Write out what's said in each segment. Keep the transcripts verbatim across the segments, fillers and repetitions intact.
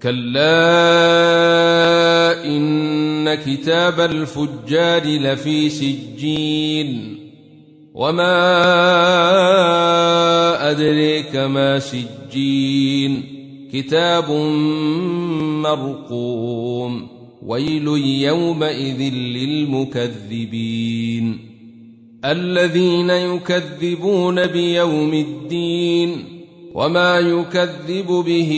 كلا إن كتاب الفجار لفي سجين وما أدريك ما سجين كتاب مرقوم ويل يومئذ للمكذبين الذين يكذبون بيوم الدين وما يكذب به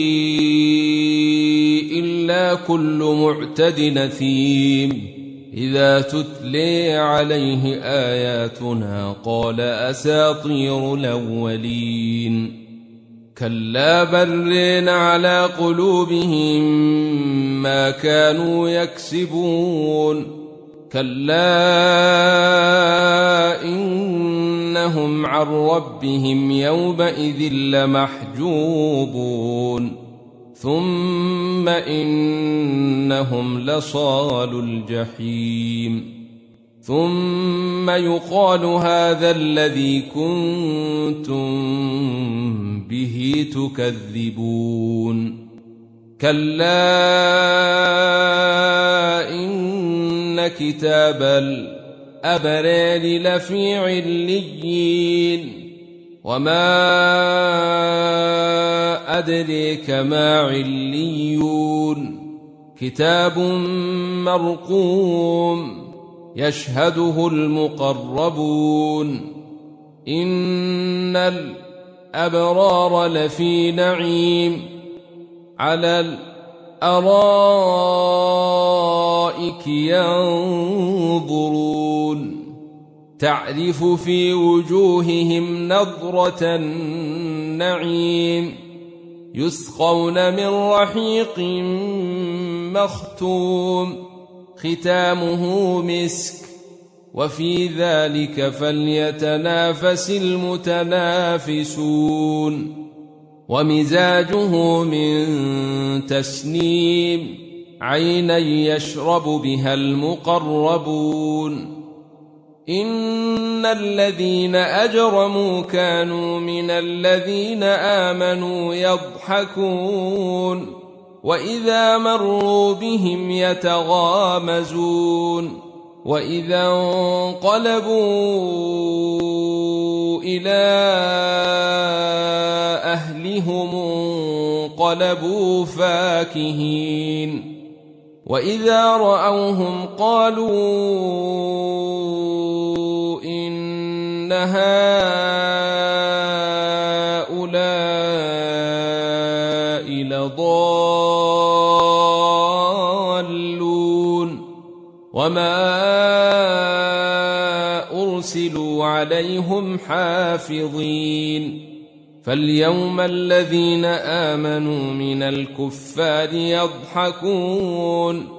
إلا كل معتد أثيم إذا تتلي عليه آياتنا قال أساطير الأولين كلا بل على قلوبهم ما كانوا يكسبون كلا إنهم عن ربهم يومئذ لمحجوبون ثم إنهم لصالو الجحيم ثم يقال هذا الذي كنتم به تكذبون كلا إن كتاب الأبرار لفي عليين وما أدريك ما عليون كتاب مرقوم يشهده المقربون إن الأبرار لفي نعيم على الأرائك ينظرون تعرف في وجوههم نضرة النعيم يسقون من رحيق مختوم ختامه مسك وفي ذلك فليتنافس المتنافسون ومزاجه من تسنيم عينا يشرب بها المقربون إن الذين أجرموا كانوا من الذين آمنوا يضحكون وإذا مروا بهم يتغامزون وإذا انقلبوا إلى أهلهم انقلبوا فاكهين وإذا رأوهم قالوا إن هؤلاء لضالون وما أرسلوا عليهم حافظين فاليوم الذين آمنوا من الكفار يضحكون